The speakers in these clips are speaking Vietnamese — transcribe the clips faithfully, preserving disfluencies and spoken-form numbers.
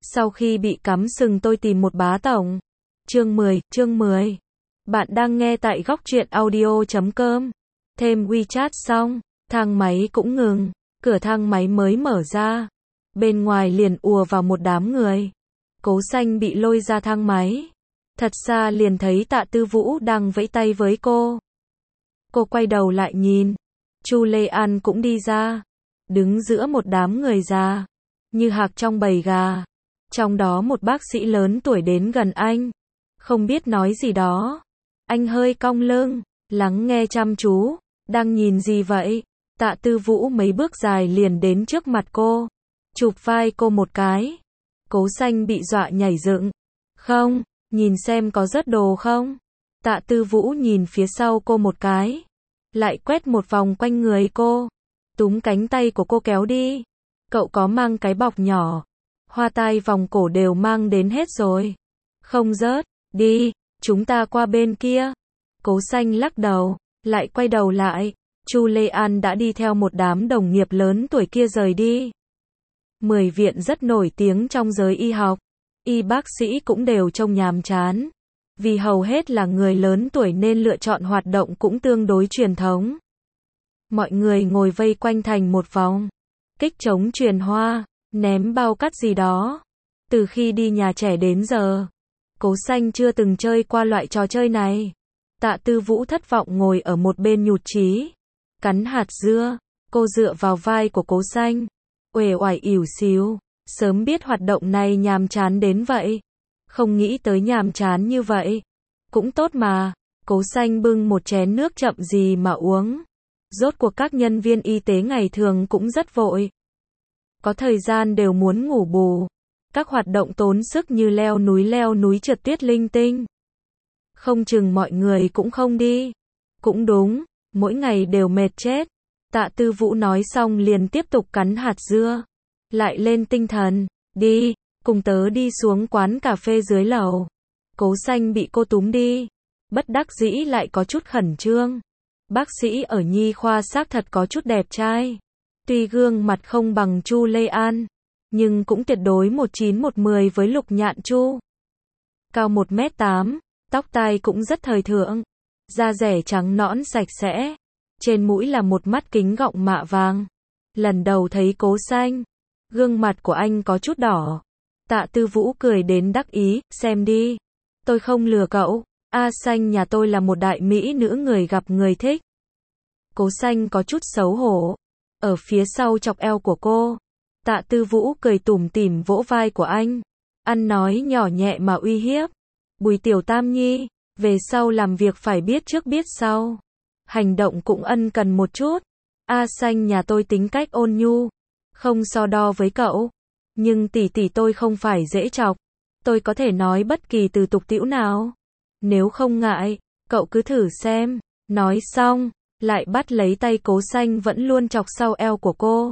Sau khi bị cắm sừng tôi tìm một bá tổng. Chương mười, chương mười. Bạn đang nghe tại góc truyện audio chấm com. Thêm WeChat xong, thang máy cũng ngừng, cửa thang máy mới mở ra. Bên ngoài liền ùa vào một đám người. Cố Xanh bị lôi ra thang máy. Thật xa liền thấy Tạ Tư Vũ đang vẫy tay với cô. Cô quay đầu lại nhìn. Chu Lê An cũng đi ra. Đứng giữa một đám người già. Như hạc trong bầy gà. Trong đó một bác sĩ lớn tuổi đến gần anh. Không biết nói gì đó. Anh hơi cong lưng, lắng nghe chăm chú. Đang nhìn gì vậy? Tạ Tư Vũ mấy bước dài liền đến trước mặt cô. Chụp vai cô một cái. Cố Xanh bị dọa nhảy dựng. Không, nhìn xem có rớt đồ không? Tạ Tư Vũ nhìn phía sau cô một cái. Lại quét một vòng quanh người cô. Túm cánh tay của cô kéo đi. Cậu có mang cái bọc nhỏ. Hoa tai vòng cổ đều mang đến hết rồi. Không rớt, đi, chúng ta qua bên kia. Cố Xanh lắc đầu, lại quay đầu lại. Chu Lê An đã đi theo một đám đồng nghiệp lớn tuổi kia rời đi. Mười viện rất nổi tiếng trong giới y học. Y bác sĩ cũng đều trông nhàm chán. Vì hầu hết là người lớn tuổi nên lựa chọn hoạt động cũng tương đối truyền thống. Mọi người ngồi vây quanh thành một vòng. Kích chống truyền hoa, ném bao cát gì đó. Từ khi đi nhà trẻ đến giờ, Cố Xanh chưa từng chơi qua loại trò chơi này. Tạ Tư Vũ thất vọng ngồi ở một bên nhụt chí. Cắn hạt dưa, cô dựa vào vai của Cố Xanh. Uể oải ỉu xìu, sớm biết hoạt động này nhàm chán đến vậy. Không nghĩ tới nhàm chán như vậy. Cũng tốt mà. Cố Xanh bưng một chén nước chậm gì mà uống. Rốt cuộc các nhân viên y tế ngày thường cũng rất vội. Có thời gian đều muốn ngủ bù. Các hoạt động tốn sức như leo núi leo núi trượt tuyết linh tinh. Không chừng mọi người cũng không đi. Cũng đúng, mỗi ngày đều mệt chết. Tạ Tư Vũ nói xong liền tiếp tục cắn hạt dưa. Lại lên tinh thần, đi, cùng tớ đi xuống quán cà phê dưới lầu. Cố Xanh bị cô túm đi. Bất đắc dĩ lại có chút khẩn trương. Bác sĩ ở nhi khoa xác thật có chút đẹp trai. Tuy gương mặt không bằng Chu Lê An, nhưng cũng tuyệt đối một chín một mười với Lục Nhạn Chu. Cao một mét tám, tóc tai cũng rất thời thượng. Da dẻ trắng nõn sạch sẽ. Trên mũi là một mắt kính gọng mạ vàng. Lần đầu thấy Cố Xanh, gương mặt của anh có chút đỏ. Tạ Tư Vũ cười đến đắc ý, xem đi. Tôi không lừa cậu, A Xanh nhà tôi là một đại mỹ nữ người gặp người thích. Cố Xanh có chút xấu hổ. Ở phía sau chọc eo của cô. Tạ Tư Vũ cười tủm tỉm vỗ vai của anh. Ăn nói nhỏ nhẹ mà uy hiếp. Bùi Tiểu Tam Nhi, về sau làm việc phải biết trước biết sau. Hành động cũng ân cần một chút. A Xanh nhà tôi tính cách ôn nhu. Không so đo với cậu. Nhưng tỷ tỷ tôi không phải dễ chọc. Tôi có thể nói bất kỳ từ tục tĩu nào. Nếu không ngại, cậu cứ thử xem. Nói xong, lại bắt lấy tay Cố Xanh vẫn luôn chọc sau eo của cô.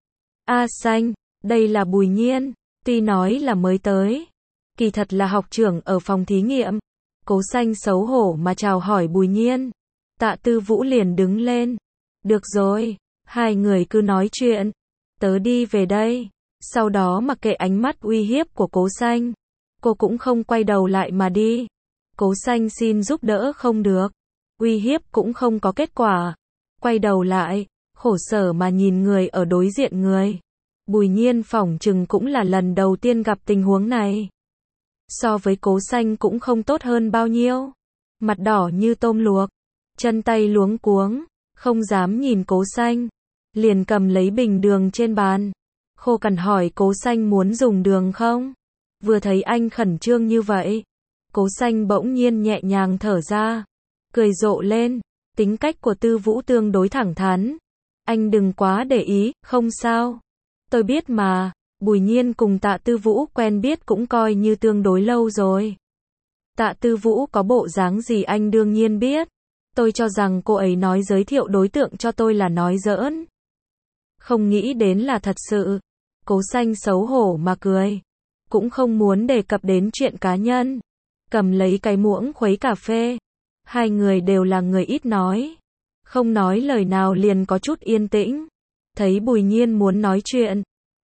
A Xanh, đây là Bùi Nhiên. Tuy nói là mới tới, kỳ thật là học trưởng ở phòng thí nghiệm. Cố Xanh xấu hổ mà chào hỏi Bùi Nhiên. Tạ Tư Vũ liền đứng lên. Được rồi, hai người cứ nói chuyện. Tớ đi về đây. Sau đó mặc kệ ánh mắt uy hiếp của Cố Xanh, cô cũng không quay đầu lại mà đi. Cố Xanh xin giúp đỡ không được. Uy hiếp cũng không có kết quả. Quay đầu lại, khổ sở mà nhìn người ở đối diện người. Bùi Nhiên phỏng chừng cũng là lần đầu tiên gặp tình huống này. So với Cố Xanh cũng không tốt hơn bao nhiêu. Mặt đỏ như tôm luộc. Chân tay luống cuống. Không dám nhìn Cố Xanh. Liền cầm lấy bình đường trên bàn. Khô cằn hỏi Cố Xanh muốn dùng đường không? Vừa thấy anh khẩn trương như vậy. Cố Xanh bỗng nhiên nhẹ nhàng thở ra. Cười rộ lên. Tính cách của Tư Vũ tương đối thẳng thắn. Anh đừng quá để ý, không sao. Tôi biết mà. Bùi Nhiên cùng Tạ Tư Vũ quen biết cũng coi như tương đối lâu rồi. Tạ Tư Vũ có bộ dáng gì anh đương nhiên biết. Tôi cho rằng cô ấy nói giới thiệu đối tượng cho tôi là nói giỡn. Không nghĩ đến là thật sự. Cố Xanh xấu hổ mà cười. Cũng không muốn đề cập đến chuyện cá nhân. Cầm lấy cái muỗng khuấy cà phê. Hai người đều là người ít nói. Không nói lời nào liền có chút yên tĩnh. Thấy Bùi Nhiên muốn nói chuyện.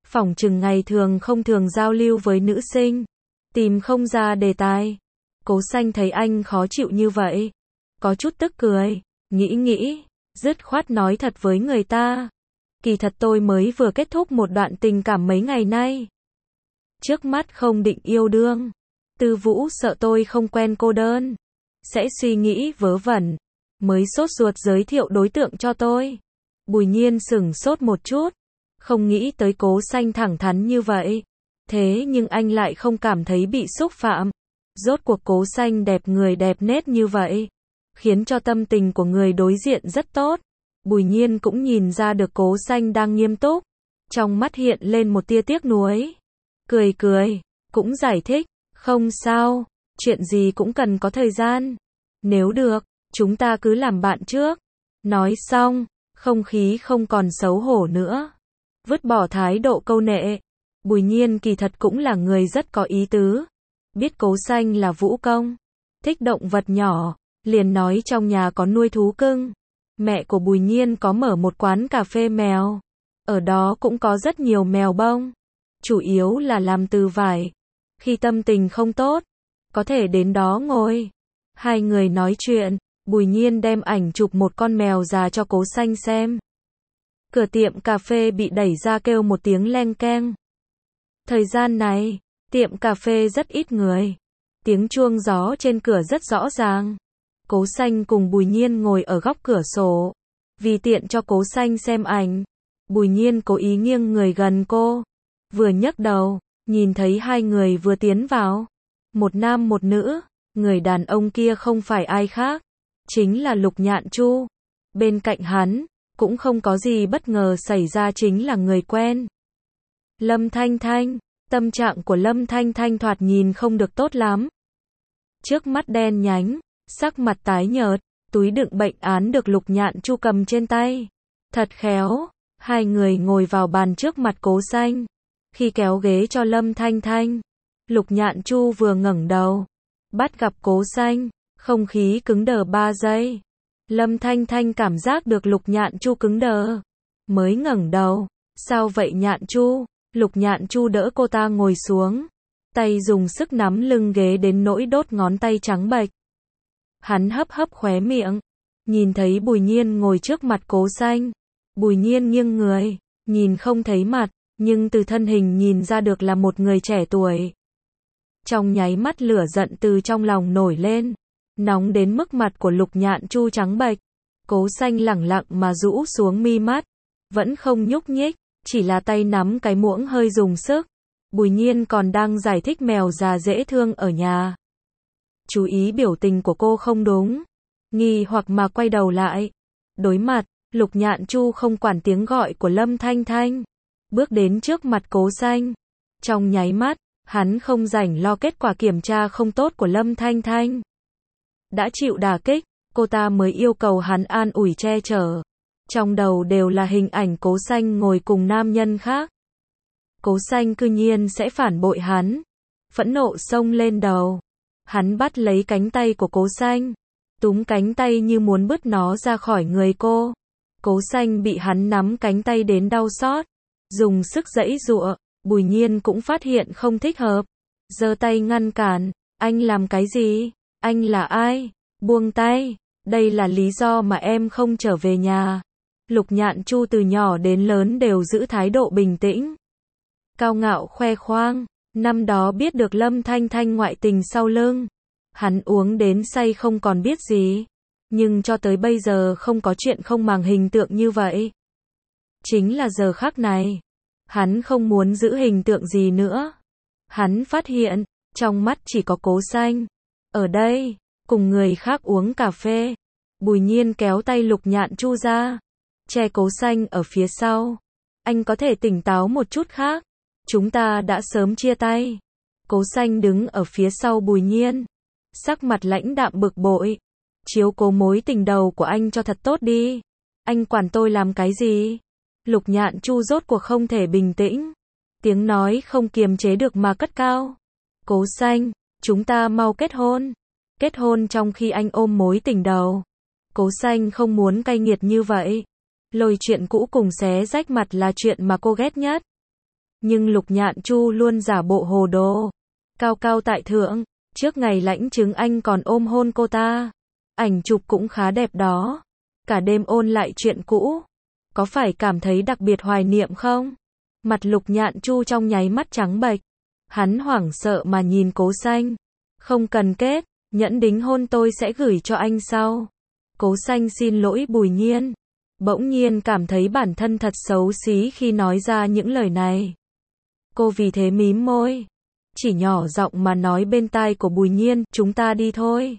phỏng chừng ngày thường không thường giao lưu với nữ sinh, tìm không ra đề tài. Cố Xanh thấy anh khó chịu như vậy, có chút tức cười, nghĩ nghĩ, dứt khoát nói thật với người ta. Kỳ thật tôi mới vừa kết thúc một đoạn tình cảm mấy ngày nay. Trước mắt không định yêu đương. Tư Vũ sợ tôi không quen cô đơn, sẽ suy nghĩ vớ vẩn, mới sốt ruột giới thiệu đối tượng cho tôi. Bùi Nhiên sửng sốt một chút, không nghĩ tới Cố Xanh thẳng thắn như vậy. Thế nhưng anh lại không cảm thấy bị xúc phạm. Rốt cuộc Cố Xanh đẹp người đẹp nết như vậy, khiến cho tâm tình của người đối diện rất tốt. Bùi Nhiên cũng nhìn ra được Cố Xanh đang nghiêm túc, trong mắt hiện lên một tia tiếc nuối. Cười cười, cũng giải thích, không sao, chuyện gì cũng cần có thời gian. Nếu được, chúng ta cứ làm bạn trước. Nói xong, không khí không còn xấu hổ nữa. Vứt bỏ thái độ câu nệ. Bùi Nhiên kỳ thật cũng là người rất có ý tứ. Biết Cố Xanh là vũ công, thích động vật nhỏ, liền nói trong nhà có nuôi thú cưng. Mẹ của Bùi Nhiên có mở một quán cà phê mèo. Ở đó cũng có rất nhiều mèo bông. Chủ yếu là làm từ vải. Khi tâm tình không tốt, có thể đến đó ngồi. Hai người nói chuyện, Bùi Nhiên đem ảnh chụp một con mèo già cho Cố Xanh xem. Cửa tiệm cà phê bị đẩy ra kêu một tiếng leng keng. Thời gian này, tiệm cà phê rất ít người. Tiếng chuông gió trên cửa rất rõ ràng. Cố Xanh cùng Bùi Nhiên ngồi ở góc cửa sổ. Vì tiện cho Cố Xanh xem ảnh, Bùi Nhiên cố ý nghiêng người gần cô. Vừa nhấc đầu, nhìn thấy hai người vừa tiến vào. Một nam một nữ, người đàn ông kia không phải ai khác, chính là Lục Nhạn Chu. Bên cạnh hắn, cũng không có gì bất ngờ xảy ra, chính là người quen. Lâm Thanh Thanh, tâm trạng của Lâm Thanh Thanh thoạt nhìn không được tốt lắm. Trước mắt đen nhánh, sắc mặt tái nhợt, túi đựng bệnh án được Lục Nhạn Chu cầm trên tay. Thật khéo, hai người ngồi vào bàn trước mặt Cố Xanh. Khi kéo ghế cho Lâm Thanh Thanh, Lục Nhạn Chu vừa ngẩng đầu, bắt gặp Cố Xanh, không khí cứng đờ ba giây. Lâm Thanh Thanh cảm giác được Lục Nhạn Chu cứng đờ, mới ngẩng đầu. Sao vậy Nhạn Chu? Lục Nhạn Chu đỡ cô ta ngồi xuống, tay dùng sức nắm lưng ghế đến nỗi đốt ngón tay trắng bệch. Hắn hấp hấp khóe miệng, nhìn thấy Bùi Nhiên ngồi trước mặt Cố Xanh. Bùi Nhiên nghiêng người, nhìn không thấy mặt, nhưng từ thân hình nhìn ra được là một người trẻ tuổi. Trong nháy mắt lửa giận từ trong lòng nổi lên, nóng đến mức mặt của Lục Nhạn Chu trắng bệch. Cố Xanh lẳng lặng mà rũ xuống mi mắt, vẫn không nhúc nhích, chỉ là tay nắm cái muỗng hơi dùng sức. Bùi Nhiên còn đang giải thích mèo già dễ thương ở nhà. Chú ý biểu tình của cô không đúng, nghi hoặc mà quay đầu lại. Đối mặt, Lục Nhạn Chu không quản tiếng gọi của Lâm Thanh Thanh, bước đến trước mặt Cố Xanh. Trong nháy mắt, hắn không rảnh lo kết quả kiểm tra không tốt của Lâm Thanh Thanh. Đã chịu đả kích, cô ta mới yêu cầu hắn an ủi che chở. Trong đầu đều là hình ảnh Cố Xanh ngồi cùng nam nhân khác. Cố Xanh cư nhiên sẽ phản bội hắn. Phẫn nộ xông lên đầu. Hắn bắt lấy cánh tay của Cố Xanh, túm cánh tay như muốn bứt nó ra khỏi người cô. Cố Xanh bị hắn nắm cánh tay đến đau xót, dùng sức giãy giụa. Bùi Nhiên cũng phát hiện không thích hợp, giơ tay ngăn cản. Anh làm cái gì? Anh là ai? Buông tay. Đây là lý do mà em không trở về nhà. Lục Nhạn Chu từ nhỏ đến lớn đều giữ thái độ bình tĩnh, cao ngạo khoe khoang. Năm đó biết được Lâm Thanh Thanh ngoại tình sau lưng, hắn uống đến say không còn biết gì. Nhưng cho tới bây giờ không có chuyện không màng hình tượng như vậy. Chính là giờ khắc này, hắn không muốn giữ hình tượng gì nữa. Hắn phát hiện, trong mắt chỉ có Cố Xanh. Ở đây, cùng người khác uống cà phê. Bùi Nhiên kéo tay Lục Nhạn Chu ra, che Cố Xanh ở phía sau. Anh có thể tỉnh táo một chút khác. Chúng ta đã sớm chia tay. Cố Xanh đứng ở phía sau Bùi Nhiên, sắc mặt lãnh đạm bực bội. Chiếu cố mối tình đầu của anh cho thật tốt đi. Anh quản tôi làm cái gì? Lục Nhạn Chu rốt cuộc không thể bình tĩnh. Tiếng nói không kiềm chế được mà cất cao. Cố Xanh, chúng ta mau kết hôn. Kết hôn trong khi anh ôm mối tình đầu. Cố Xanh không muốn cay nghiệt như vậy. Lôi chuyện cũ cùng xé rách mặt là chuyện mà cô ghét nhất. Nhưng Lục Nhạn Chu luôn giả bộ hồ đồ. Cao cao tại thượng, trước ngày lãnh chứng anh còn ôm hôn cô ta. Ảnh chụp cũng khá đẹp đó. Cả đêm ôn lại chuyện cũ. Có phải cảm thấy đặc biệt hoài niệm không? Mặt Lục Nhạn Chu trong nháy mắt trắng bệch. Hắn hoảng sợ mà nhìn Cố Xanh. Không cần kết, nhẫn đính hôn tôi sẽ gửi cho anh sau. Cố Xanh xin lỗi Bùi Nhiên. Bỗng nhiên cảm thấy bản thân thật xấu xí khi nói ra những lời này. Cô vì thế mím môi. Chỉ nhỏ giọng mà nói bên tai của Bùi Nhiên, chúng ta đi thôi.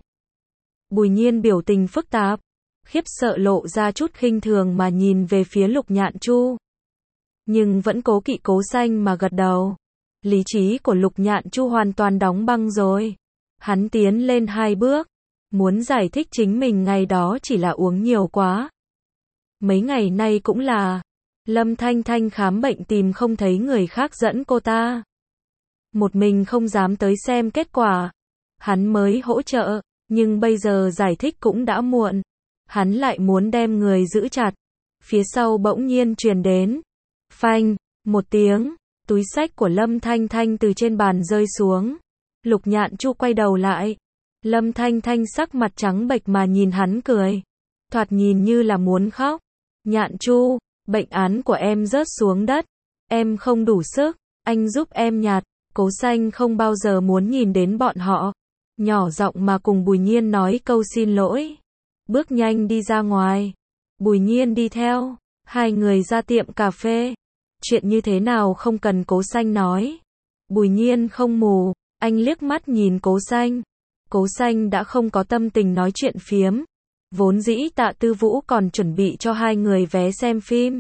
Bùi Nhiên biểu tình phức tạp, khiếp sợ lộ ra chút khinh thường mà nhìn về phía Lục Nhạn Chu. Nhưng vẫn cố kỵ Cố Xanh mà gật đầu. Lý trí của Lục Nhạn Chu hoàn toàn đóng băng rồi. Hắn tiến lên hai bước, muốn giải thích chính mình ngày đó chỉ là uống nhiều quá. Mấy ngày nay cũng là, Lâm Thanh Thanh khám bệnh tìm không thấy người khác dẫn cô ta. Một mình không dám tới xem kết quả. Hắn mới hỗ trợ, nhưng bây giờ giải thích cũng đã muộn. Hắn lại muốn đem người giữ chặt. Phía sau bỗng nhiên truyền đến. Phanh, một tiếng, túi xách của Lâm Thanh Thanh từ trên bàn rơi xuống. Lục Nhạn Chu quay đầu lại. Lâm Thanh Thanh sắc mặt trắng bệch mà nhìn hắn cười. Thoạt nhìn như là muốn khóc. Nhạn Chu, bệnh án của em rớt xuống đất. Em không đủ sức, anh giúp em nhặt. Cố Xanh không bao giờ muốn nhìn đến bọn họ. Nhỏ giọng mà cùng Bùi Nhiên nói câu xin lỗi. Bước nhanh đi ra ngoài. Bùi Nhiên đi theo. Hai người ra tiệm cà phê. Chuyện như thế nào không cần Cố Xanh nói. Bùi Nhiên không mù. Anh liếc mắt nhìn Cố Xanh. Cố Xanh đã không có tâm tình nói chuyện phiếm. Vốn dĩ Tạ Tư Vũ còn chuẩn bị cho hai người vé xem phim.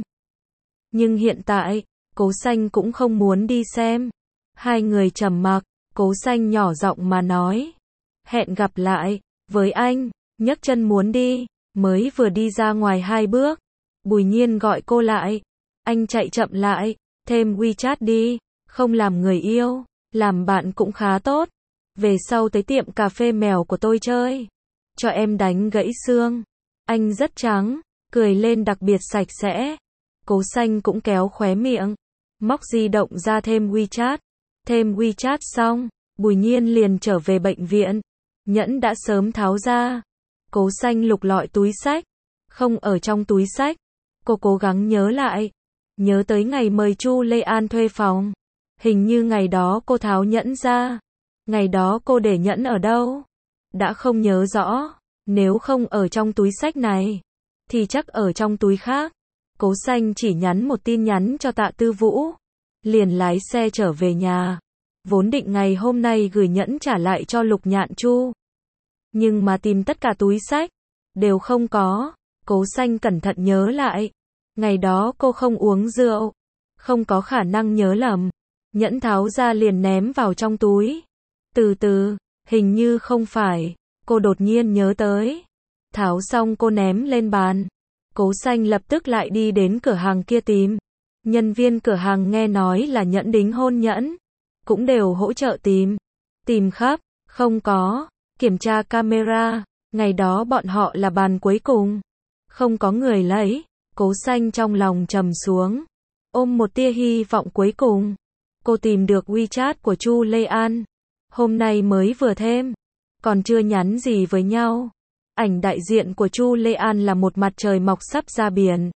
Nhưng hiện tại, Cố Xanh cũng không muốn đi xem. Hai người trầm mặc, Cố Xanh nhỏ giọng mà nói. Hẹn gặp lại, với anh, nhấc chân muốn đi, mới vừa đi ra ngoài hai bước. Bùi Nhiên gọi cô lại. Anh chạy chậm lại, thêm WeChat đi, không làm người yêu, làm bạn cũng khá tốt. Về sau tới tiệm cà phê mèo của tôi chơi. Cho em đánh gãy xương. Anh rất trắng, cười lên đặc biệt sạch sẽ. Cố Xanh cũng kéo khóe miệng. Móc di động ra thêm WeChat. Thêm WeChat xong, Bùi Nhiên liền trở về bệnh viện. Nhẫn đã sớm tháo ra. Cố Xanh lục lọi túi xách. Không ở trong túi xách. Cô cố gắng nhớ lại. Nhớ tới ngày mời Chu Lê An thuê phòng. Hình như ngày đó cô tháo nhẫn ra. Ngày đó cô để nhẫn ở đâu? Đã không nhớ rõ. Nếu không ở trong túi xách này, thì chắc ở trong túi khác. Cố Xanh chỉ nhắn một tin nhắn cho Tạ Tư Vũ. Liền lái xe trở về nhà. Vốn định ngày hôm nay gửi nhẫn trả lại cho Lục Nhạn Chu. Nhưng mà tìm tất cả túi xách. Đều không có. Cố Xanh cẩn thận nhớ lại. Ngày đó cô không uống rượu. Không có khả năng nhớ lầm. Nhẫn tháo ra liền ném vào trong túi. Từ từ, hình như không phải. Cô đột nhiên nhớ tới. Tháo xong cô ném lên bàn. Cố Xanh lập tức lại đi đến cửa hàng kia tìm. Nhân viên cửa hàng nghe nói là nhẫn đính hôn nhẫn. Cũng đều hỗ trợ tìm. Tìm khắp, không có. Kiểm tra camera. Ngày đó bọn họ là bàn cuối cùng. Không có người lấy. Cố Xanh trong lòng trầm xuống. Ôm một tia hy vọng cuối cùng. Cô tìm được WeChat của Chu Lê An. Hôm nay mới vừa thêm. Còn chưa nhắn gì với nhau. Ảnh đại diện của Chu Lê An là một mặt trời mọc sắp ra biển.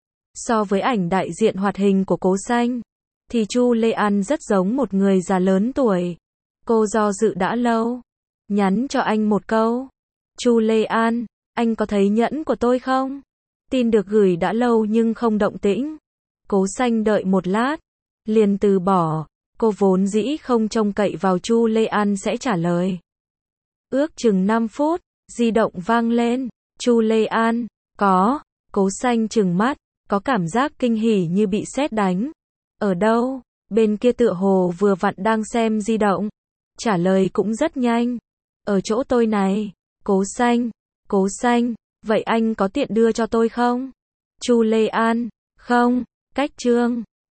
So với ảnh đại diện hoạt hình của Cố Xanh, thì Chu Lê An rất giống một người già lớn tuổi. Cô do dự đã lâu. Nhắn cho anh một câu. Chu Lê An, anh có thấy nhẫn của tôi không? Tin được gửi đã lâu nhưng không động tĩnh. Cố Xanh đợi một lát. Liền từ bỏ. Cô vốn dĩ không trông cậy vào Chu Lê An sẽ trả lời. Ước chừng năm phút, di động vang lên. Chu Lê An, có. Cố Xanh trừng mắt, có cảm giác kinh hỉ như bị sét đánh. Ở đâu? Bên kia tựa hồ vừa vặn đang xem di động. Trả lời cũng rất nhanh. Ở chỗ tôi này. Cố Xanh, Cố Xanh, vậy anh có tiện đưa cho tôi không? Chu Lê An, không, cách trương.